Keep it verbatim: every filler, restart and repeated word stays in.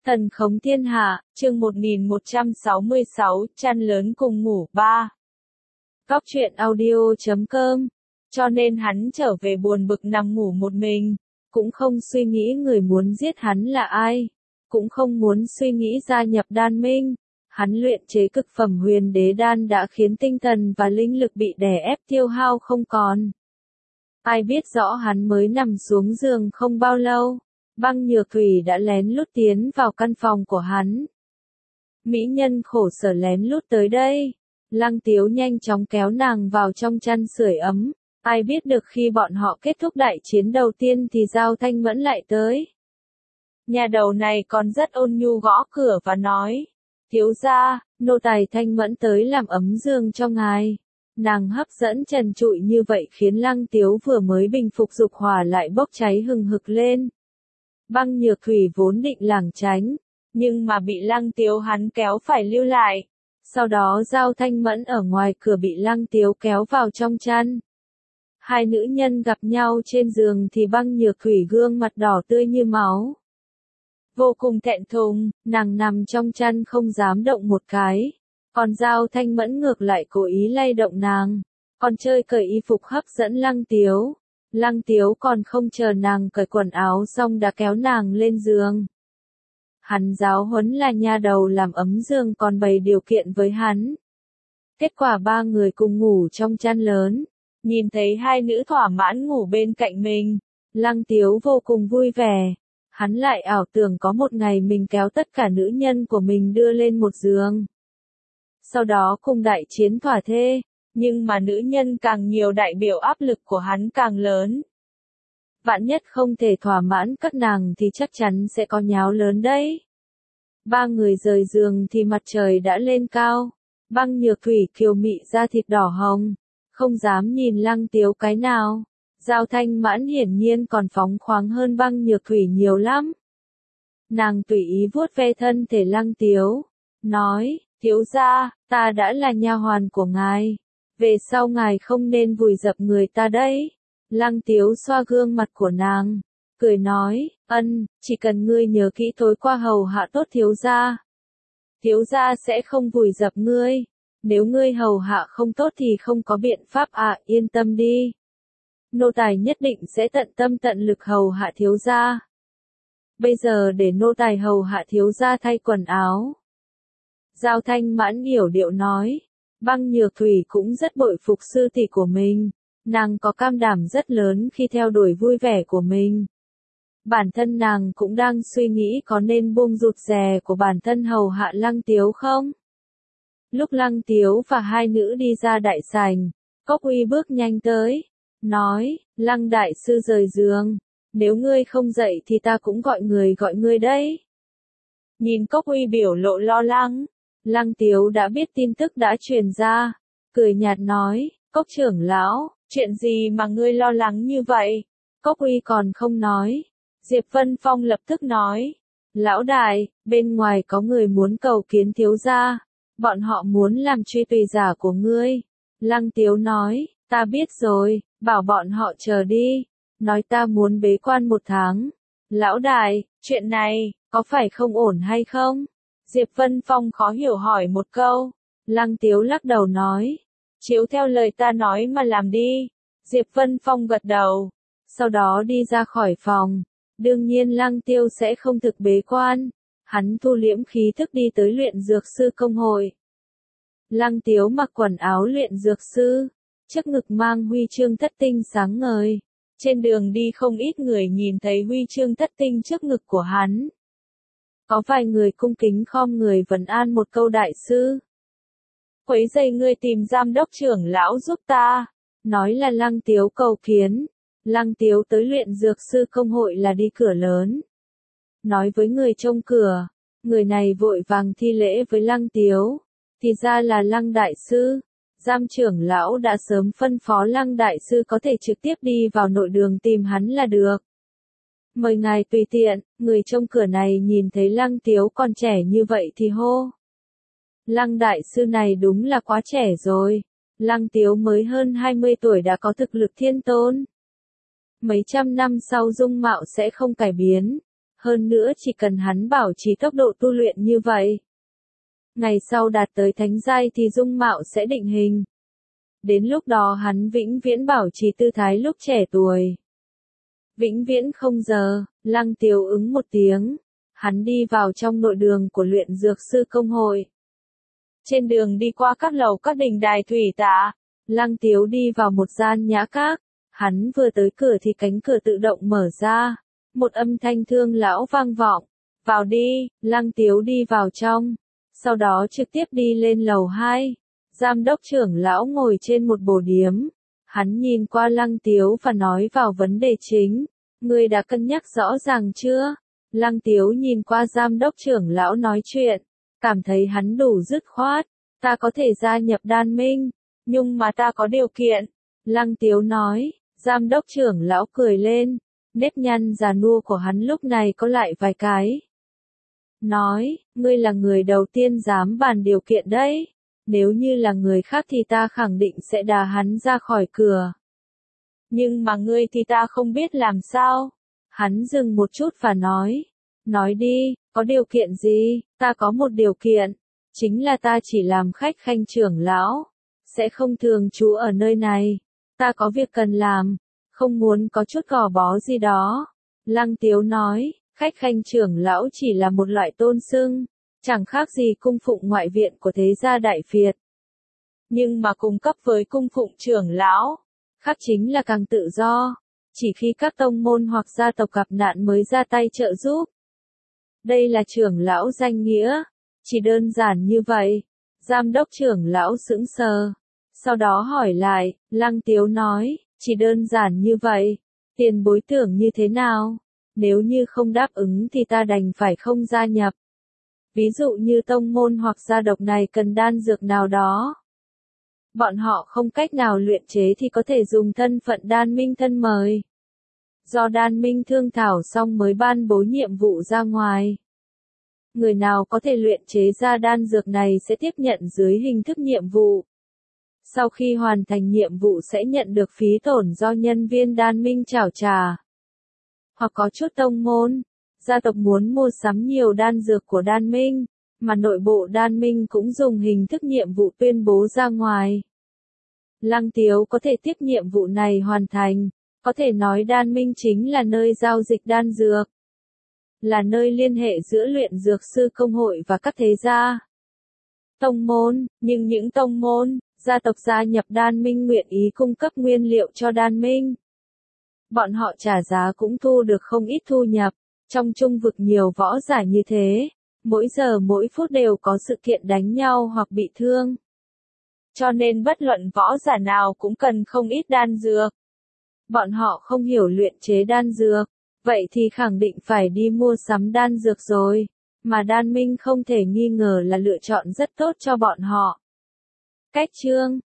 Thần khống thiên hạ, chương một nghìn một trăm sáu mươi sáu, chăn lớn cùng ngủ ba. Góc truyện audio chấm com. Cho nên hắn trở về buồn bực nằm ngủ một mình, cũng không suy nghĩ người muốn giết hắn là ai, cũng không muốn suy nghĩ gia nhập đan minh. Hắn luyện chế cực phẩm huyền đế đan đã khiến tinh thần và linh lực bị đè ép tiêu hao không còn. Ai biết rõ hắn mới nằm xuống giường không bao lâu, Băng Nhược Thủy đã lén lút tiến vào căn phòng của hắn. Mỹ nhân khổ sở lén lút tới đây, Lăng Tiếu nhanh chóng kéo nàng vào trong chăn sưởi ấm. Ai biết được khi bọn họ kết thúc đại chiến đầu tiên thì Giao Thanh Mẫn lại tới. Nhà đầu này còn rất ôn nhu gõ cửa và nói, thiếu gia, nô tài Thanh Mẫn tới làm ấm giường cho ngài. Nàng hấp dẫn trần trụi như vậy khiến Lăng Tiếu vừa mới bình phục dục hỏa lại bốc cháy hừng hực lên. Băng Nhược Thủy vốn định lảng tránh, nhưng mà bị Lăng Tiếu hắn kéo phải lưu lại. Sau đó Giao Thanh Mẫn ở ngoài cửa bị Lăng Tiếu kéo vào trong chăn. Hai nữ nhân gặp nhau trên giường thì Băng Nhược Thủy gương mặt đỏ tươi như máu. Vô cùng thẹn thùng, nàng nằm trong chăn không dám động một cái. Còn Giao Thanh Mẫn ngược lại cố ý lay động nàng, còn chơi cởi y phục hấp dẫn Lăng Tiếu. Lăng Tiếu còn không chờ nàng cởi quần áo xong đã kéo nàng lên giường. Hắn giáo huấn là nha đầu làm ấm giường còn bày điều kiện với hắn. Kết quả ba người cùng ngủ trong chăn lớn, nhìn thấy hai nữ thỏa mãn ngủ bên cạnh mình, Lăng Tiếu vô cùng vui vẻ. Hắn lại ảo tưởng có một ngày mình kéo tất cả nữ nhân của mình đưa lên một giường. Sau đó cùng đại chiến thỏa thê. Nhưng mà nữ nhân càng nhiều đại biểu áp lực của hắn càng lớn. Vạn nhất không thể thỏa mãn các nàng thì chắc chắn sẽ có nháo lớn đấy. Ba người rời giường thì mặt trời đã lên cao. Băng Nhược Thủy kiều mị da thịt đỏ hồng, không dám nhìn Lăng Tiếu cái nào. Giao Thanh Mẫn hiển nhiên còn phóng khoáng hơn Băng Nhược Thủy nhiều lắm. Nàng tùy ý vuốt ve thân thể Lăng Tiếu, nói, thiếu gia, ta đã là nha hoàn của ngài. Về sau ngài không nên vùi dập người ta đấy. Lăng Tiếu xoa gương mặt của nàng, cười nói, ân, chỉ cần ngươi nhớ kỹ tối qua hầu hạ tốt thiếu gia. Thiếu gia sẽ không vùi dập ngươi. Nếu ngươi hầu hạ không tốt thì không có biện pháp à, yên tâm đi. Nô tài nhất định sẽ tận tâm tận lực hầu hạ thiếu gia. Bây giờ để nô tài hầu hạ thiếu gia thay quần áo. Giao Thanh Mẫn hiểu điệu nói. Băng Nhược Thủy cũng rất bội phục sư tỷ của mình, nàng có cam đảm rất lớn khi theo đuổi vui vẻ của mình. Bản thân nàng cũng đang suy nghĩ có nên buông rụt rè của bản thân hầu hạ Lăng Tiếu không? Lúc Lăng Tiếu và hai nữ đi ra đại sảnh, Cốc Uy bước nhanh tới, nói, Lăng đại sư rời giường, nếu ngươi không dậy thì ta cũng gọi người gọi ngươi đấy. Nhìn Cốc Uy biểu lộ lo lắng, Lăng Tiếu đã biết tin tức đã truyền ra, cười nhạt nói, Cốc trưởng lão, chuyện gì mà ngươi lo lắng như vậy? Cốc Uy còn không nói. Diệp Vân Phong lập tức nói, lão đại, bên ngoài có người muốn cầu kiến thiếu gia, bọn họ muốn làm truy tùy giả của ngươi. Lăng Tiếu nói, ta biết rồi, bảo bọn họ chờ đi, nói ta muốn bế quan một tháng. Lão đại, chuyện này, có phải không ổn hay không? Diệp Vân Phong khó hiểu hỏi một câu. Lăng Tiếu lắc đầu nói, chiếu theo lời ta nói mà làm đi. Diệp Vân Phong gật đầu, sau đó đi ra khỏi phòng. Đương nhiên Lăng Tiêu sẽ không thực bế quan, hắn thu liễm khí thức đi tới luyện dược sư công hội. Lăng Tiếu mặc quần áo luyện dược sư, trước ngực mang huy chương thất tinh sáng ngời. Trên đường đi không ít người nhìn thấy huy chương thất tinh trước ngực của hắn. Có vài người cung kính khom người vấn an một câu đại sư. Quấy rầy ngươi tìm giám đốc trưởng lão giúp ta, nói là Lăng Tiếu cầu kiến. Lăng Tiếu tới luyện dược sư công hội là đi cửa lớn. Nói với người trông cửa, người này vội vàng thi lễ với Lăng Tiếu, thì ra là Lăng đại sư. Giám trưởng lão đã sớm phân phó Lăng đại sư có thể trực tiếp đi vào nội đường tìm hắn là được. Mời ngài tùy tiện. Người trông cửa này nhìn thấy Lăng Tiếu còn trẻ như vậy thì hô. Lăng đại sư này đúng là quá trẻ rồi. Lăng Tiếu mới hơn hai mươi tuổi đã có thực lực thiên tôn. Mấy trăm năm sau dung mạo sẽ không cải biến. Hơn nữa chỉ cần hắn bảo trì tốc độ tu luyện như vậy, ngày sau đạt tới thánh giai thì dung mạo sẽ định hình. Đến lúc đó hắn vĩnh viễn bảo trì tư thái lúc trẻ tuổi. Vĩnh viễn không giờ, Lăng Tiếu ứng một tiếng. Hắn đi vào trong nội đường của luyện dược sư công hội. Trên đường đi qua các lầu các đình đài thủy tạ, Lăng Tiếu đi vào một gian nhã các. Hắn vừa tới cửa thì cánh cửa tự động mở ra. Một âm thanh thương lão vang vọng. Vào đi, Lăng Tiếu đi vào trong. Sau đó trực tiếp đi lên lầu hai. Giám đốc trưởng lão ngồi trên một bồ điếm. Hắn nhìn qua Lăng Tiếu và nói vào vấn đề chính. Ngươi đã cân nhắc rõ ràng chưa? Lăng Tiếu nhìn qua giám đốc trưởng lão nói chuyện. Cảm thấy hắn đủ dứt khoát. Ta có thể gia nhập đan minh. Nhưng mà ta có điều kiện. Lăng Tiếu nói. Giám đốc trưởng lão cười lên. Nếp nhăn già nua của hắn lúc này có lại vài cái. Nói, ngươi là người đầu tiên dám bàn điều kiện đấy. Nếu như là người khác thì ta khẳng định sẽ đá hắn ra khỏi cửa. Nhưng mà ngươi thì ta không biết làm sao. Hắn dừng một chút và nói. Nói đi, có điều kiện gì? Ta có một điều kiện. Chính là ta chỉ làm khách khanh trưởng lão. Sẽ không thường trú ở nơi này. Ta có việc cần làm. Không muốn có chút gò bó gì đó. Lăng Tiếu nói, khách khanh trưởng lão chỉ là một loại tôn xưng. Chẳng khác gì cung phụng ngoại viện của thế gia Đại Việt. Nhưng mà cung cấp với cung phụng trưởng lão, khác chính là càng tự do. Chỉ khi các tông môn hoặc gia tộc gặp nạn mới ra tay trợ giúp. Đây là trưởng lão danh nghĩa. Chỉ đơn giản như vậy. Giám đốc trưởng lão sững sờ. Sau đó hỏi lại, Lăng Tiếu nói, chỉ đơn giản như vậy. Tiền bối tưởng như thế nào? Nếu như không đáp ứng thì ta đành phải không gia nhập. Ví dụ như tông môn hoặc gia tộc này cần đan dược nào đó. Bọn họ không cách nào luyện chế thì có thể dùng thân phận đan minh thân mời. Do đan minh thương thảo xong mới ban bố nhiệm vụ ra ngoài. Người nào có thể luyện chế ra đan dược này sẽ tiếp nhận dưới hình thức nhiệm vụ. Sau khi hoàn thành nhiệm vụ sẽ nhận được phí tổn do nhân viên đan minh trảo trả. Hoặc có chút tông môn, gia tộc muốn mua sắm nhiều đan dược của đan minh, mà nội bộ đan minh cũng dùng hình thức nhiệm vụ tuyên bố ra ngoài. Lăng Tiếu có thể tiếp nhiệm vụ này hoàn thành, có thể nói đan minh chính là nơi giao dịch đan dược. Là nơi liên hệ giữa luyện dược sư công hội và các thế gia. Tông môn, nhưng những tông môn, gia tộc gia nhập đan minh nguyện ý cung cấp nguyên liệu cho đan minh. Bọn họ trả giá cũng thu được không ít thu nhập. Trong trung vực nhiều võ giả như thế, mỗi giờ mỗi phút đều có sự kiện đánh nhau hoặc bị thương. Cho nên bất luận võ giả nào cũng cần không ít đan dược. Bọn họ không hiểu luyện chế đan dược, vậy thì khẳng định phải đi mua sắm đan dược rồi, mà đan minh không thể nghi ngờ là lựa chọn rất tốt cho bọn họ. Cách chương